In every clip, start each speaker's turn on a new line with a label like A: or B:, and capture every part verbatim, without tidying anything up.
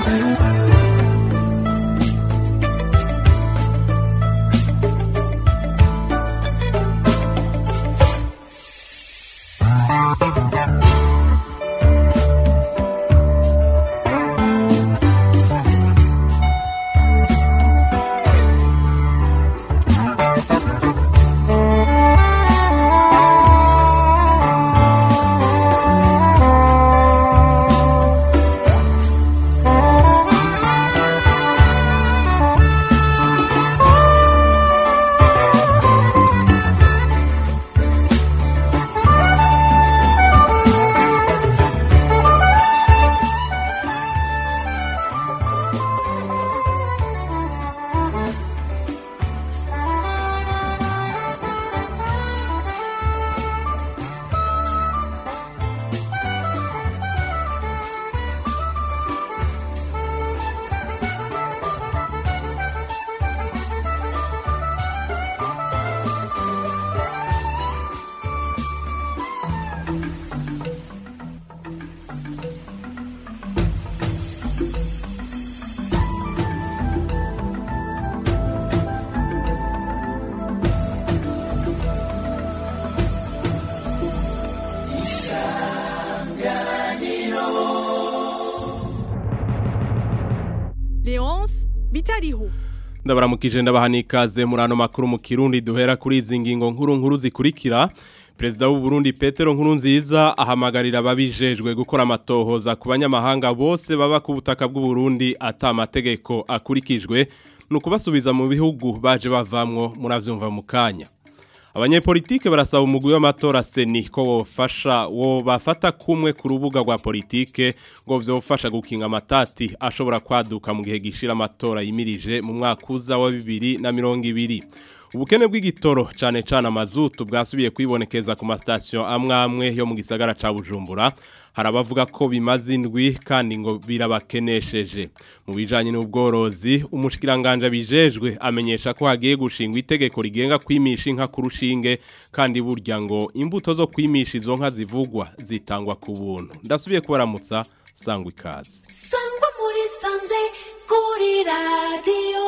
A: Leonce Bitariho.
B: Ndabaramukije ndabahanikaze murano makuru mu Kirundi duhera kuri izi ngingo nkuru nkuru zikurikira. Perezida w'u Burundi Petero Nkurunziza ahamagarira ababijejwe gukora amatohoza ku banyamahanga bose baba ku butaka bw'u Burundi ata amategeko akurikijwe nukubasubiza mu bihugu baje bavamwo muravyumva mu kanya. Abanyepolitike barasaba umugwi w'amatora seni ko wofasha wo bafata kumwe ku rubuga rwa politike ngo vyofasha gukinga amatati ashobora kwaduka mu gihe gishira amatora yimirije mu mwaka uza wa bibiri na mirongo ibiri. Ubukene bw'igitoro cane cane amazutu bwasubiye kwibonekeza ku mastation amwe amwe yo mu gisagara ca Bujumbura. Harabavuga ko bimaze indwi kandi ngo birabakenesheje. Mu bijanye n'ubworozi umushikiranganje bijejwe amenyesha ko hagiye gushingwa itegeko rigenga kwimisha inka ku rushinge kandi burya ngo imbuto zo kwimisha izo nka zivugwa zitangwa ku buntu. Ndasubiye kubaramutsa sangwa ikaze.
C: Sangwa muri sanze kuri radio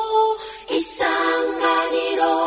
C: Isanganiro.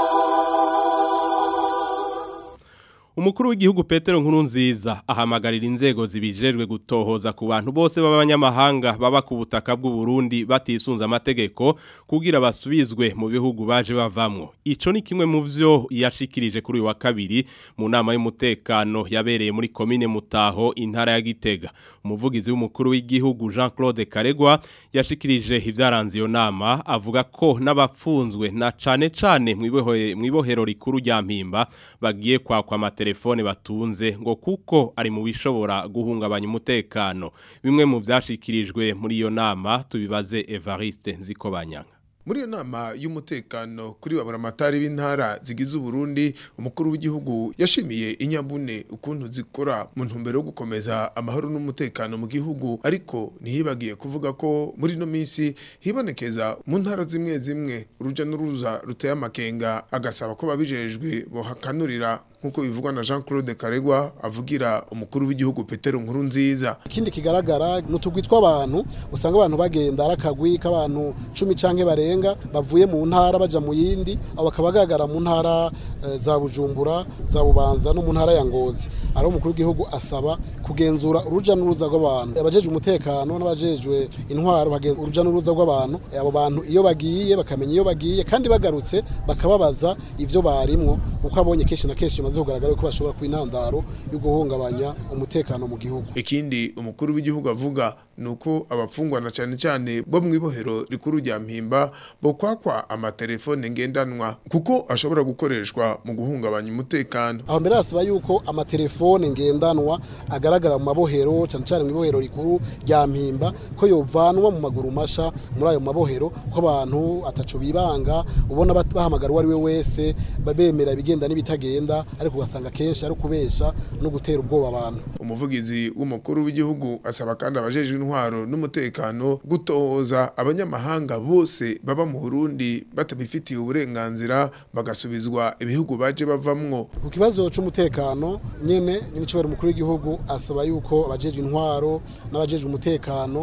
B: Umukuru w'igihugu Petero Nkurunziza ahamagarira inzego zibijejwe gutohoza ku bantu bose b'abanyamahanga baba ku butaka bw'u Burundi batisunza amategeko kugira basubizwe mu bihugu baje bavamwo. Ico ni kimwe mu vyo yashikirije kuri wa kabiri mu nama y'umutekano yabereye muri commune Mutaho intara ya Gitega. Umuvugizi w'umukuru w'igihugu Jean-Claude Karegwa yashikirije ivyaranze iyo nama avuga ko n'abapfunzwe na cane cane mwibohero rikuru rya Mpimba bagiye kwa kwa telefone batunze ngo kuko ari mu bishobora guhungabanya umutekano. Bimwe mu byashikirijwe muri iyo nama tubibaze Evariste Nzikobanyanga.
D: Muri iyo nama y'umutekano kuri baburamatari b'intara zigize u Burundi, umukuru w'igihugu yashimiye inyabune ukuntu zikora mu ntumbero yo gukomeza amahoro n'umutekano mu gihugu, ariko ntihibagiye kuvuga ko muri no minsi hibonekeza mu ntara zimwe zimwe uruja n'uruza ruteye amakenga, agasaba ko babijejwe bohakanurira nkuko bivugwa na Jean-Claude Karegwa avugira umukuru w'igihugu Petero Nkurunziza.
E: Ikindi kigaragara n'utugwi tw'abantu usanga abantu bagenda arakagwi k'abantu cumi canke barenga bavuye mu ntara baja mu yindi, abo bakabagagara mu ntara e, za Bujumbura, za Bubanza no mu ntara ya Ngozi. Ari umukuru w'igihugu asaba kugenzura uruja n'uruza rw'abantu, abajejwe umutekano n'abajejwe intwaro bagenzura uruja n'uruza rw'abantu, abo bantu iyo bagiye bakamenya iyo bagiye kandi bagarutse bakababaza ivyo barimwo, kuko abonye keshi na keshi maze kugaragara ko bashobora kwinandaro yo guhungabanya umutekano mu gihugu.
D: Ikindi umukuru w'igihugu avuga nuko abafungwa na cyane cyane bo mwibohero rikuru rya Mpimba bo kwakwa amatelefone ngendanwa kuko ashobora gukoreshwa mu guhungabanya umutekano.
E: Aho mbere asaba yuko amatelefone ngendanwa agaragara mu mabohero cyane cyane mu ibohero rikuru rya Mpimba ko yovanwa mu maguru masha muri ayo mabohero, ko abantu ataco bibanga ubona bahamagara wari we wese babemera bigenda n'ibitagenda, ariko ugasanga kenshi ari kubesha no gutera ubwoba abantu.
D: Umuvugizi w'umukuru w'igihugu asaba kandi abajejwe intwaro n'umutekano gutohoza abanyamahanga bose baba mu Burundi batabifitiye uburenganzira bagasubizwa ibihugu baje bavamwo.
E: Ku kibazo c'umutekano nyene nyine cyo bari umukuru w'igihugu asaba yuko abajejwe intwaro n'abajejwe umutekano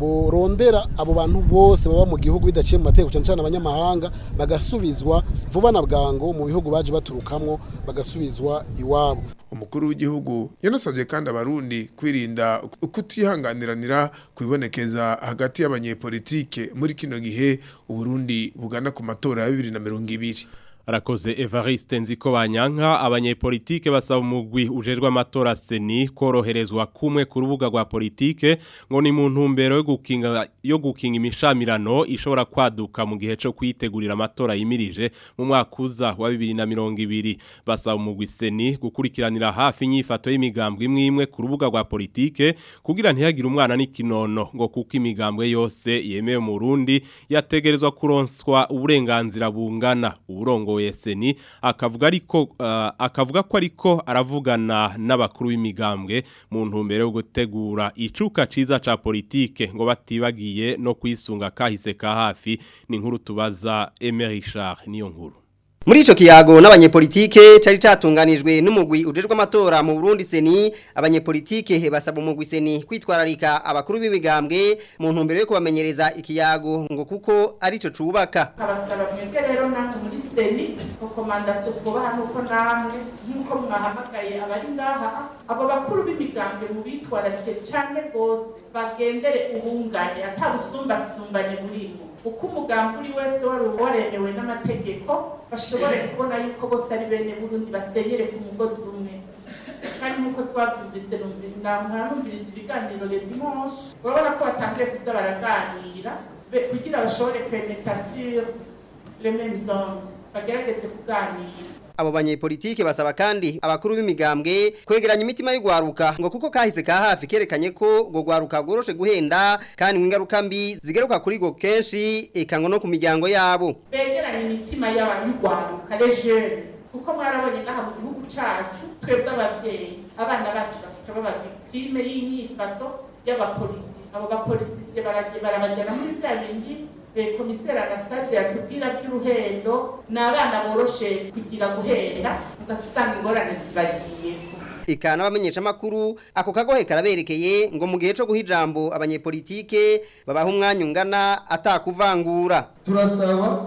E: borondera abo bantu bose baba mu gihugu bidaciye mu mategeko cyane cyane abanyamahanga bagasubizwa vuba na bwango mu bihugu baje baturukamwo bagasubizwa iwabo.
D: Umukuru w'igihugu yanasabye kandi abarundi kwirinda ukutihanganiranira kwibonekeza hagati y'abanyepolitike muri kino gihe Uburundi bugana ku matora ya bibiri na mirongo ibiri.
B: Arakoze Evariste Nzikobanyanka abanyepolitike basaba umugwi ujerwa amatora seni koroherezwa kumwe ku rubuga rwa politike ngo ni mu ntumbero yo gukinga yo gukinga imishamirano ishobora kwaduka mu gihe cyo kwitegurira amatora yimirije mu mwaka uza wa bibiri na mirongo ibiri. Basaba umugwi seni gukurikiranira hafi inyifato y'imigambwe imwe imwe ku rubuga rwa politike kugira ntihagire umwana n'ikinono ngo kuko imigambwe yose yemewe mu Burundi yategerezwa kuronswa uburenganzira bungana. Uburongo Seni akavuga ariko uh, akavuga ko ariko aravugana n'abakuru b'imigambwe mu ntumbero yo gutegura icuka ciza ca politike ngo batibagiye no kwisunga kahise ka hafi ni nkuru tubaza Emery Richard niyo nkuru.
F: Muri ico kiyago n'abanyepolitike cari catunganijwe n'umugwi ujejwe amatora mu Burundi seni abanyepolitike basaba umugwi seni kwitwararika abakuru b'imigambwe mu ntumbero yo kubamenyereza ikiyago ngo kuko ari co cubaka.
G: Abasaba mwebwe rero nange muri seni rekomandasiyo twubaha nuko namwe nkuko mwahamagaye abari ngaha abo bakuru b'imigambwe mu bitwararike cyane gose bagendere ubungane atabusumbasumbanye burimo uko umugambi uri wese wari waremewe n'amategeko bashobore kubona yuko bose ari bene Burundi basenyere ku mugozi umwe kandi nkuko twavyumvise namwumviriza ibiganiro le dimanche urabona ko batangiye kuza baraganira kugira bashobore kwemeta sur les mêmes zones bagerageze kuganira.
F: Abo banyepolitike basaba kandi abakuru b'imigambwe kwegeranya imitima y'ugwaruka ngo kuko kahise ka hafi kerekanye ko go gwaruka goroshe guhenda kandi ingaruka mbi zigeruka kuri go kenshi ekango no ku miryango yabo.
G: Begeranya imitima y'abanyugwaruka les jeunes kuko mwarabonye ngaha mu gihugu cacu twebwe abavyeyi abana bacu bafite baba victime y'inyifato y'abapolitisi. Abo bapolitisi barabajyana muri bya bindi komiseri Anastasia yatubwira by'uruhendo n'abana boroshe kugira guhera ugasanga ingorane zibagiye.
F: Ikana bamenyesha makuru ako kagohe karaberekeye ngo mu gihe cyo guhijambo abanyepolitike babaha umwanya ungana atakuvangura.
H: Turasaba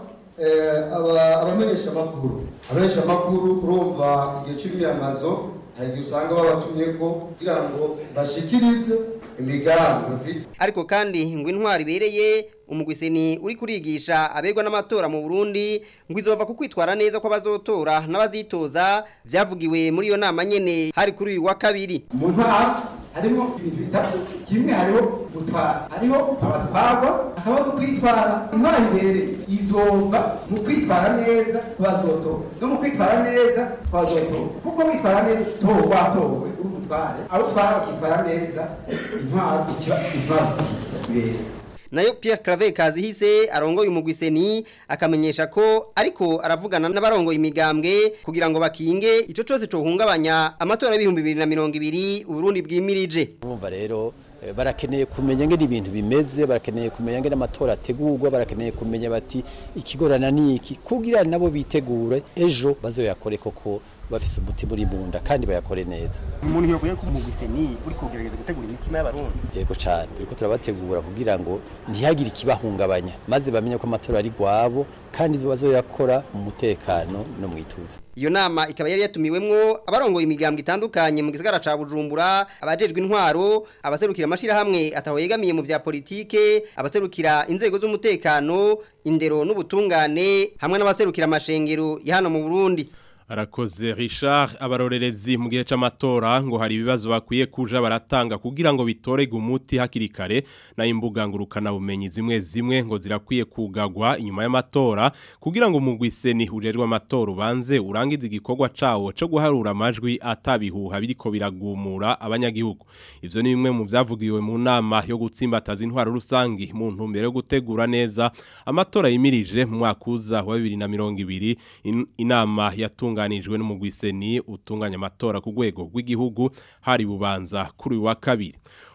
H: aba abamenyesha makuru abamenyesha makuru urumva igihe cy'imyamazo hari usanga babatumye ko kugira ngo bashikirize imigambi.
F: Ariko kandi ngo intwari bereye umugwiseni uri kurigisha abegwa n'amatora mu Burundi ngo izova kukwitwara neza ko bazotora n'abazitoza vyavugiwe muri iyo nama nyene hari kuri uyu wa kabiri.
I: Mu ntara harimo ibintu bitatu kimwe hariho gutwara hariho abatwarwa hakabaho kwitwara intwara imbere izova mu kwitwara neza bazotora no mu kwitwara neza bazotora kuko kwitwara neza to watowe urutware abo twara kwitwara neza intwara ikiba intwara ibere.
F: Nayo Pierre Claver Kazihise arongoye umugwiseni akamenyesha ko ariko aravugana n'abarongoye imigambwe kugira ngo bakinge ico cose cyo hungabanya amatora y'ibihumbi bibiri na mirongo ibiri Burundi bwimirije.
J: Urumva rero barakeneye kumenya ngene ibintu bimeze barakeneye kumenya ngene amatora ategurwa barakeneye kumenya bati ikigorana niki kugira nabo bitegure ejo bazoyakore koko bafise umutima uri munda kandi bayakore neza.
K: Umuntu yovuye ko umugwiseni uri kugerageza gutegura imitima y'abarundi.
J: Yego cyane turiko turabategura kugira ngo ntihagire ikibahungabanya maze bamenye ko amatora ari gwabo kandi bazoyakora mu mutekano no mwituze.
F: Iyo nama ikaba yari yatumiwemwo abarongoye imigambwe itandukanye mu gisagara ca Bujumbura abajejwe intwaro abaserukira amashira hamwe ataho yegamiye mu vya politike abaserukira inzego z'umutekano indero n'ubutungane hamwe n'abaserukira amashengero ya hano mu Burundi.
B: Arakoze Richard abarorerezi mu gihe c'amatora ngo hari ibibazo bakwiye kuja baratanga kugira ngo bitorege umuti hakiri kare na imbuga ngurukana bumenyi zimwe zimwe ngo zirakwiye kugagwa inyuma y'amatora kugira ngo umugwiseni ujerwa amatora ubanze urangiza igikorwa cawo cyo guharura amajwi atabihuha biriko biragumura abanyagihugu. Ivyo ni bimwe mu byavugiwe mu nama yo gutsimbataza intwaro rusangi mu ntumbero yo gutegura neza amatora yimirije mu mwaka uza wa bibiri na mirongo ibiri. In, inama yatunga ganijwe n'umugwiseni utunganya amatora ku rwego rw'igihugu hari bubanza kuri wa kabiri.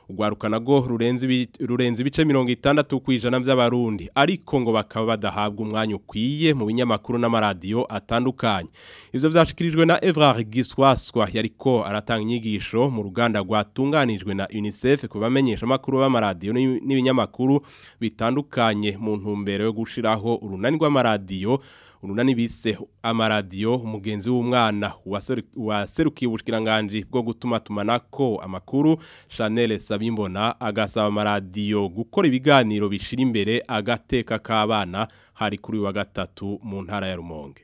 B: ugwaruka nago rurenze ibi- rurenze ibice mirongo itandatu kwijana by'abarundi ariko ngo bakaba badahabwa umwanya ukwiye mu binyamakuru n'amaradiyo atandukanye ivyo vyashikirijwe na Evrard Giswaswa yariko aratanga inyigisho mu ruganda rwatunganijwe na UNICEF kubamenyesha makuru b'amaradiyo n'i- n'ibinyamakuru bitandukanye mu ntumbero yo gushiraho urunani rw'amaradiyo urunani bise amaradiyo umugenzi w'umwana waseru- waserukiye ubushikiranganje bwo gutuma tumanako amakuru Chanel Sabimbona agasaba amaradiyo gukora ibiganiro bishira imbere agateka k'abana hari kuri wa gatatu mu ntara ya Rumonge.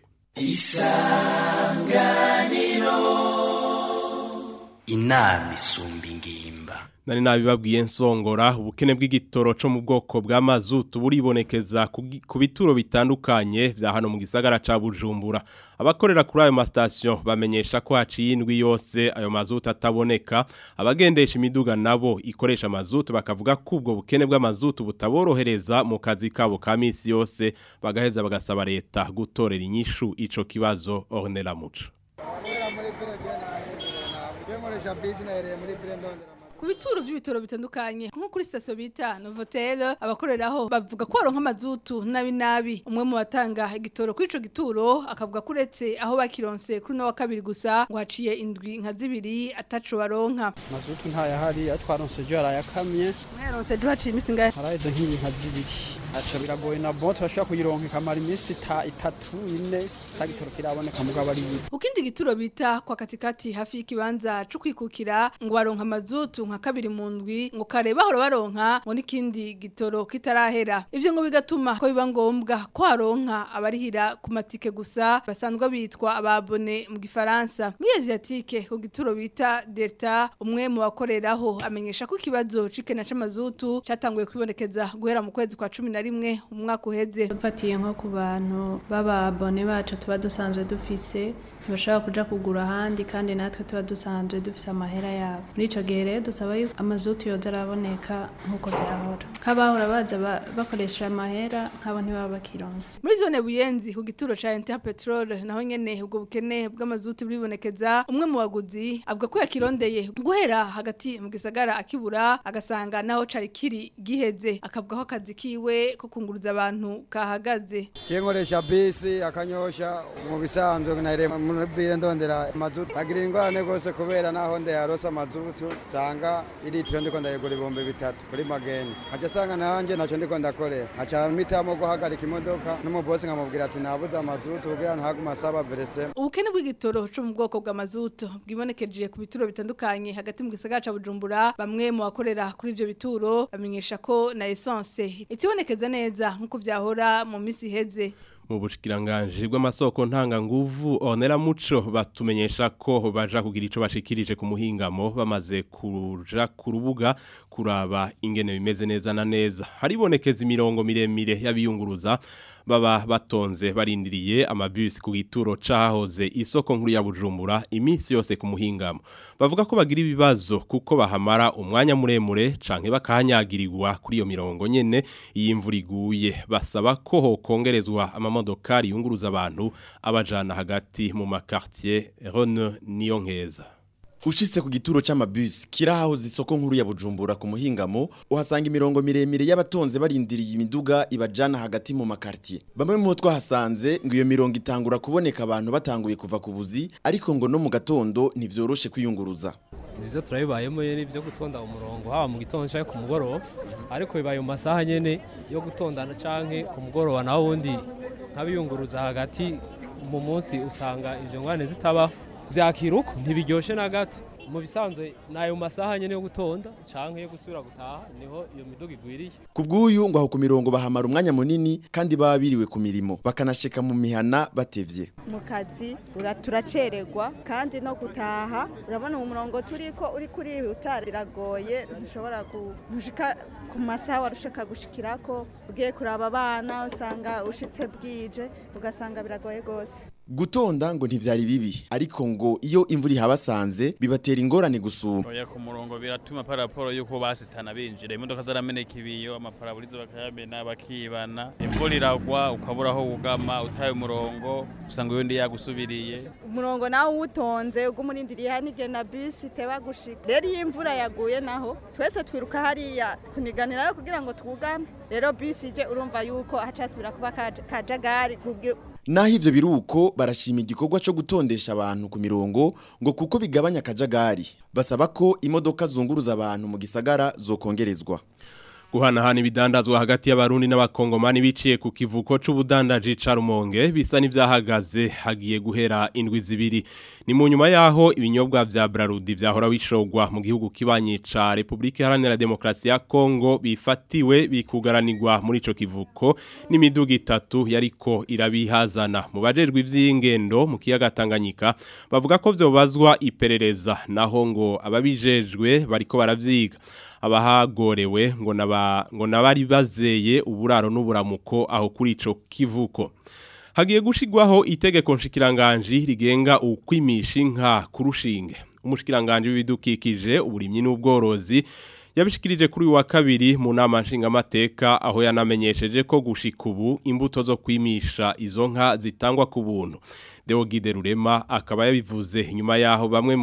K: inama isumba ingimba.
B: Nari nabibabwiye nsongora ubukene bw'igitoro cyo mu bwoko bwa mazutu buribonekeza ku gi- ku bituro bitandukanye vya hano mu gisagara ca Bujumbura. Abakorera kuri ayo mastation bamenyesha ko haciye indwi yose ayo mazutu ataboneka. Abagendesha imiduga nabo ikoresha mazutu bakavuga ko ubwo bukene bw'amazutu butaborohereza mu kazi kabo ka misi yose bagaheza bagasaba leta gutorera inyishu ico kibazo Ornella Muco.
A: Ku bituro by'ibitoro bitandukanye nko kuri station bita Novotel abakoreraho bavuga ko baronka amazutu nabi nabi umwe mu batanga igitoro kuri ico gituro akavuga ko uretse aho bakironse kuri no wa kabiri gusa ngo haciye indwi nka zibiri ataco baronka
L: mazutu ntayahari atwaronse jo arayakamye
A: mwaronse jo haciye imisi ngahe
L: haraheze nk'iyi nka zibiri aca biragoye na bote bashaka kuyironka ikamara iminsi ita- itatu ine tagitoro kiraboneka mugabo ari ibi
A: ukindi gituro bita kwa katikati hafi y'ikibanza cyo kwikukira ngo baronka amazutu nka kabiri mu ndwi ngo kare bahora baronka ngo n'ikindi gitoro kitarahera ivyo ngo bigatuma ko biba ngombwa ko haronka abarihira ku matike gusa basanzwe bitwa ababone mu gifaransa muri Asiatique ku gituro bita Delta umwe mu bakoreraho amenyesha ko kibazo cikena c'amazutu catanguye kwibonekeza guhera mu kwezi kwa cumi na rimwe umwaka uheze
M: dufatiye nko ku bantu baba abone bacu tuba dusanzwe dufise ntibashobora kuja kugura ahandi kandi natwe tuba dusanzwe dufise amahera yabo muri ico gihe rero dusaba yuko amazutu yoza araboneka nk'uko vyahora nk'abahora baza ba- bakoresha amahera nk'abo ntibaba bakironse
A: muri zone buyenzi ku gituro ca Interpetrol naho nyene ubwo bukene bw'amazutu buribonekeza umwe mu baguzi avuga ko yakirondeye guhera hagati mu gisagara akibura agasanga naho cari kiri giheze akavuga ko akazi kiwe ko kunguruza abantu kahagaze
N: Je nkoresha bisi akanyosha mu bisanzwe nare muri vire ndondera mazutu agira ingwane gose kubera naho nde yarosa mazutu sanga ilitiro ndiko ndayegura ibihumbi bitatu kuri mageni aca sanga nanje naco ndiko ndakorera aca mitamo guhagarika imodoka n'umubosi nkamubwira ati nabuze amazutu kugira ntaguma asaba verese
A: ubukene bw'igitoro cyo mu bwoko bw'amazutu bwibonekeje ku bituro bitandukanye hagati mu gisagara ca Bujumbura bamwe mu bakorera kuri ivyo bituro bamenyesha ko na essence itibonekeza neza nkuko vyahora mu misi iheze
B: mu bushikiranganje bw'amasoko ntanga nguvu Ornella Muco batumenyesha ko baja kugira ico bashikirije ku muhingamo bamaze kuja ku rubuga kuraba ingene bimeze neza na neza haribonekeza imirongo miremire y'abiyunguruza baba batonze barindiriye amabus ku gituro cahoze isoko nkuru ya Bujumbura iminsi yose ku muhingamo bavuga ko bagira ibibazo kuko bahamara umwanya muremure canke bakahanyagirirwa kuri iyo mirongo nyene iyi imvura iguye basaba ko hokongerezwa amamodokari yunguruza abantu abajana hagati mu makartier Rhone niyo nkeza
O: Ushitse ku gituro c'amabus kirahahoze isoko nkuru ya Bujumbura ku muhingamo uhasanga imirongo miremire y'abatonze barindiriye imiduga ibajana hagati mu makartier bamwe mu twahasanze ngo iyo mirongo itangura kuboneka abantu batanguye kuva ku buzi ariko ngo no mu gatondo ntivyoroshe kwiyunguruza
P: Nivyo turabibayemo yene byo gutonda umurongo haba mu gitondo cyangwa ku mugoroba ariko bibaye mu masaha nyene yo gutondana canke ku mugoroba naho wundi nkabiyunguruza hagati mu munsi usanga ivyo ngwane zitaba vyakiruko ntibiryoshe na gato mu bisanzwe nayo masaha nyene yo gutonda canke yo gusubira gutaha niho iyo miduga igwiriye
O: kubw'uyu ngo aho ku mirongo bahamara umwanya munini kandi baba biriwe ku mirimo bakanashika mu mihana batevye
Q: mu kazi turacererwa kandi no gutaha urabona mu murongo turiko uri kuri hutara biragoye ntushobora gushika ku masaha warushaka gushikirako ugiye kuraba abana usanga ushitse bwije ugasanga biragoye gose
O: gutonda ngo ntivyari bibi ariko ngo iyo imvura ihabasanze bibatera ingorane gusuma
R: oya ku murongo biratuma paraporo yuko basitana binjira imodoka zarameneka ibiyo amaparaburizo bakayamena bakibana imvura iragwa ukaburaho ugama utaye umurongo usanga undi yagusubiriye
Q: umurongo nawe utonze ugumurindiriye hanige na bus iteba gushika rero iyo imvura yaguye naho twese twiruka hariya kuniganirayo kugira ngo twugame rero bus ije urumva yuko hacasubira kuba kajagari
O: naho ivyo biruko barashima igikorwa cyo gutondesha abantu ku mirongo ngo kuko bigabanya akajagari basaba ko imodoka zunguruza abantu mu gisagara zokongerezwa
B: guhanahana ibidandazwa hagati y'abarundi n'abakongomani biciye ku kivuko c'ubudandaji ca Rumonge bisa n'ivyahagaze hagiye guhera indwi zibiri ni mu nyuma yaho ibinyobwa vya Brarudi vyahora bishogwa mu gihugu kibanyi ca Republika Iharanira Demokarasi ya Kongo bifatiwe bikugaranirwa muri ico kivuko n'imiduga itatu yariko irabihazana mu bajejwe ivy'ingendo mu kiyaga Tanganyika bavuga ko vyobazwa iperereza naho ngo ababijejwe bariko baravyiga abahagorewe ngo naba ngo nabari bazeye uburaro n'uburamuko aho kuri ico kivuko hagiye gushigwaho itegeko nshikiranganje rigenga ukwimisha inka kurushinge umushikiranganje w'ibidukikije uburimyi n'ubworozi yabishikirije kuri wa kabiri mu nama nshingamateka aho yanamenyesheje ko gushika ubu imbuto zo kwimisha izo nka zitangwa ku buntu Deogide Rurema akaba yabivuze nyuma yaho bamwe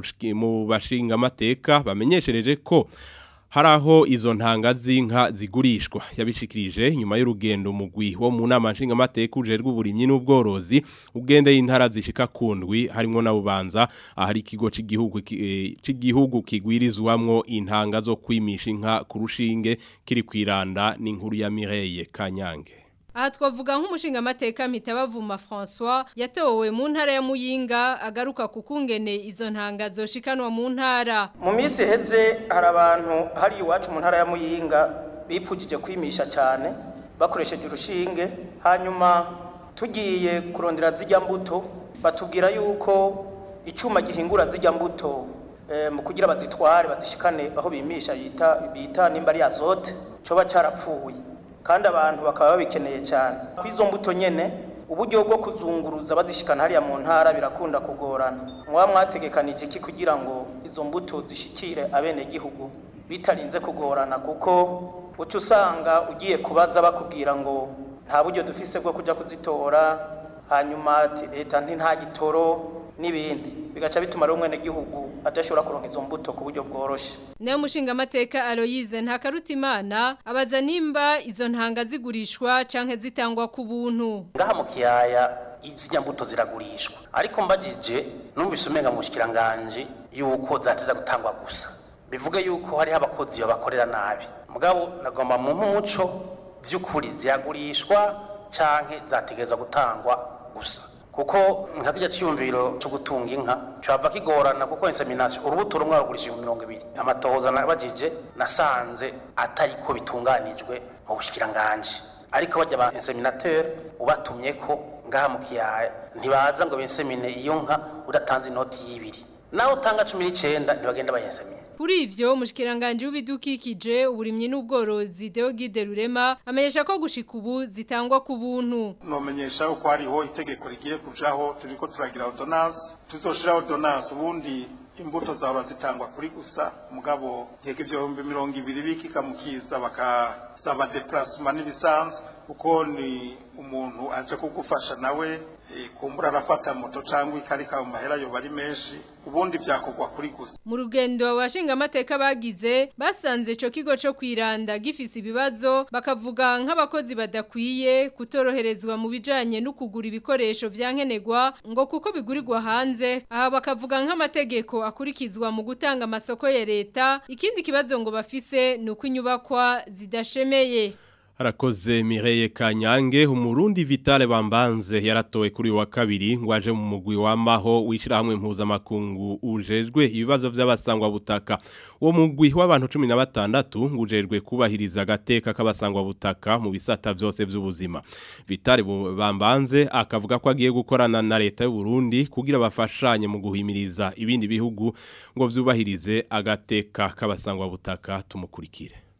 B: mu bashingamateka bamenyeshereje ko haraho izo ntanga z'inka zigurishwa yabishikirije nyuma y'urugendo mugwi wo mu nama nshingamateka ujerwe uburimyi n'ubworozi ugende intara zishika kundwi harimo na Bubanza ahari ikigo c'igihugu c'igihugu kigwirizwamwo intanga zo kwimisha inka kurushinge kiri kwiranda n'inkuru ya Mireille Kanyange.
S: Aha twavuga nk'umushinga mateka Mitabavuma François yatowe mu ntara ya Muyinga agaruka kukungene izo ntanga zoshikanwa mu ntara.
T: Mu minsi heze hari abantu hari iwacu mu ntara ya Muyinga bipfugije kwimisha cyane bakoresheje urushinge hanyuma tugiye kurondera zijya mbuto batubwira yuko icuma gihingura zijya mbuto e, mu kugira bazitware bazishikane aho bimisha yita bita nimba ari azote coba carapfuye kandi abantu bakaba babikeneye cyane kwizo mbuto nyene uburyo bwo kuzunguruza bazishikana hariya mu ntara birakunda kugorana mwa mwategekanije iki kugira ngo izo mbuto zishikire abene gihugu bitarinze kugorana kuko ucu usanga ugiye kubaza bakubwira ngo nta buryo dufise bwo kuja kuzitora hanyuma leta nta gitoro n'ibindi bigaca bituma rumwe n'igihugu adashobora kuronka izo mbuto ku buryo bworoshe.
S: Nayo mushinga mateka Aloyize Ntakarutimana abaza nimba izo ntanga zigurishwa canke zitangwa ku buntu.
U: Ngaha mu kiyaya izijya mbuto ziragurishwa ariko mbajije numvise umenga mu shikiranganje yuko zatiza gutangwa gusa bivuga yuko hari abakozi babakorera nabi mugabo nagomba mu muco vy'ukuri ziyagurishwa canke zategerezwa gutangwa gusa kuko nkakijya cyumviro cyo gutunga inka cyava kigorana kuko insemination urubuto rumwe rugurisha mirongo ibiri amatohoza nabajije nasanze atari ko bitunganijwe mu bushikiranganje ariko bajya ba inseminateur ubatumye ko ngaha mu kiyaya ntibaza ngo bensemine iyo nka udatanze inoti y'ibiri naho utanga cumi n'icenda ntibagenda bayensemine.
S: Kuri ivyo umushikiranganje w'ibidukikije uburimyi n'ubworozi Deogide Rurema amenyesha ko gushika ubu zitangwa ku buntu.
V: Nomenyesha ko hariho itegeko rigiye kujaho turiko turagira ordonnance tuzoshira ordonnance ubundi imbuto zaba zitangwa kuri gusa mugabo yego ivyo mirongo ibiri bikika mukiza bakasaba déplacement n'ibisanzwe uko ni umuntu aje kugufasha nawe e, kumbura arafata moto cyangwa ikarika mu mahera yo bari menshi ubundi byakogwa kuri gusa.
S: Mu rugendo abashinga amateka bagize basanze ico kigo cyo kwiranda gifise ibibazo bakavuga nk'abakozi badakwiye kutoroherezwa mu bijanye no kugura ibikoresho vyankenegwa ngo kuko bigurirwa hanze aha bakavuga nk'amategeko akurikizwa mu gutanga amasoko ya leta ikindi kibazo ngo bafise nuko inyubakwa zidashemeye.
B: Harakoze Mireille Kanyange umurundi Vitale Bambanze yaratowe kuri wa kabiri ngo aje mu mugwi w'amaho wishira hamwe mpuzamakungu ujejwe ibibazo by'abasangwa butaka uwo mugwi w'abantu cumi na batandatu ngujejwe kubahiriza agateka k'abasangwa butaka mu bisata byose by'ubuzima. Vitale Bambanze akavuga ko agiye gukorana na leta y'u Burundi kugira bafashanye mu guhimiriza ibindi bihugu ngo vyubahirize agateka k'abasangwa butaka tumukurikire.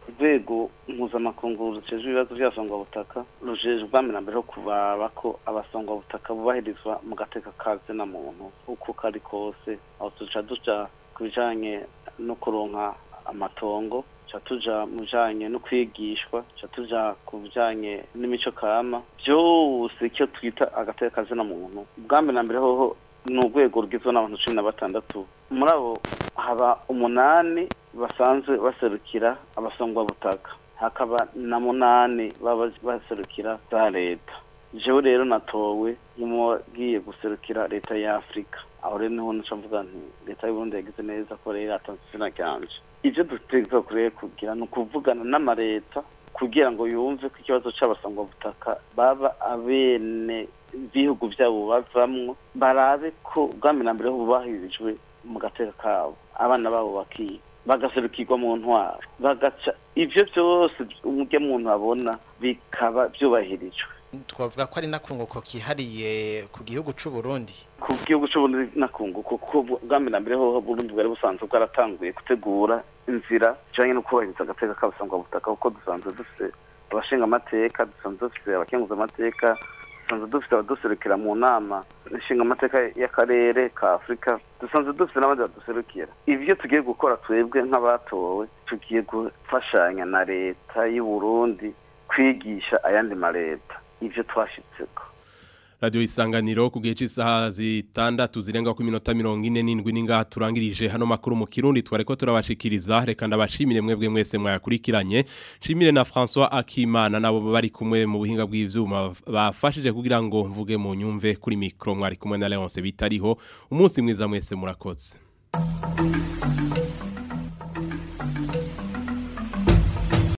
C: urwego mpuzamakungu rujejwe ibibazo by'abasangwabutaka rujejwe ubwami na mbere ho kubaba ko abasangwabutaka bubahirizwa mu gateka kaze na muntu uko kari kose aho tuca duca ku bijanye no kuronka amatongo ca tuja mu bijanye no kwigishwa ca tuja ku bijanye n'imico kama byose icyo twita agateka kaze na muntu ubwami na mbere hoho ni urwego rugizwe n'abantu cumi na batandatu muri abo haba umunani basanzwe baserukira abasangwabutaka hakaba na munani baba baserukira za leta jewe rero natowe nk'umugiye guserukira leta ya Afrika aho rero niho naca mvuga nti leta y'Uburundi yagize neza ko rero atanze izina ryanje ivyo dutegerezwa kureba kugira ni ukuvugana n'amareta kugira ngo yumve ko ikibazo c'abasangwabutaka baba abene bihugu byabo bavamwo barabe ko ubwami na mbere bubahirijwe mu gateka kabo abana babo bakiye bagaserukirwa mu ntwaro bagaca ivyo byose umujye muntu abona bikaba byubahirijwe
E: twavuga ko ari nakunguko kihariye ku gihugu c'u Burundi
C: ku gihugu c'u Burundi nakunguko ko ubwami na mbere ho Burundi bwari busanzwe bwaratanguye gutegura inzira cyane no kubahiriza agateka k'abasangwabutaka kuko dusanzwe dufite abashinga amateka dusanzwe dufite abakenguza amateka dusanzwe dufite abaduserukira mu nama ishinga amateka y'akarere ka Afrika dusanzwe dufite n'abandi baduserukira ivyo tugiye gukora twebwe nk'abatowe tugiye gufashanya na leta y'u Burundi kwigisha ayandi mareta ivyo twashitseko
B: Radio Isanganiro ku gihe cy'isaha zitandatu zirenga ku minota mirongo ine n'indwi ninga turangirije hano makuru mu Kirundi twareko turabashikiriza reka ndabashimire mwebwe mwese mwayakurikiranye shimire na François Akimana nabo bari kumwe mu buhinga bw'ivyuma bafashije kugira ngo mvuge mu nyumve kuri micro mwari kumwe na Leonce bitariho umunsi mwiza mwese murakoze.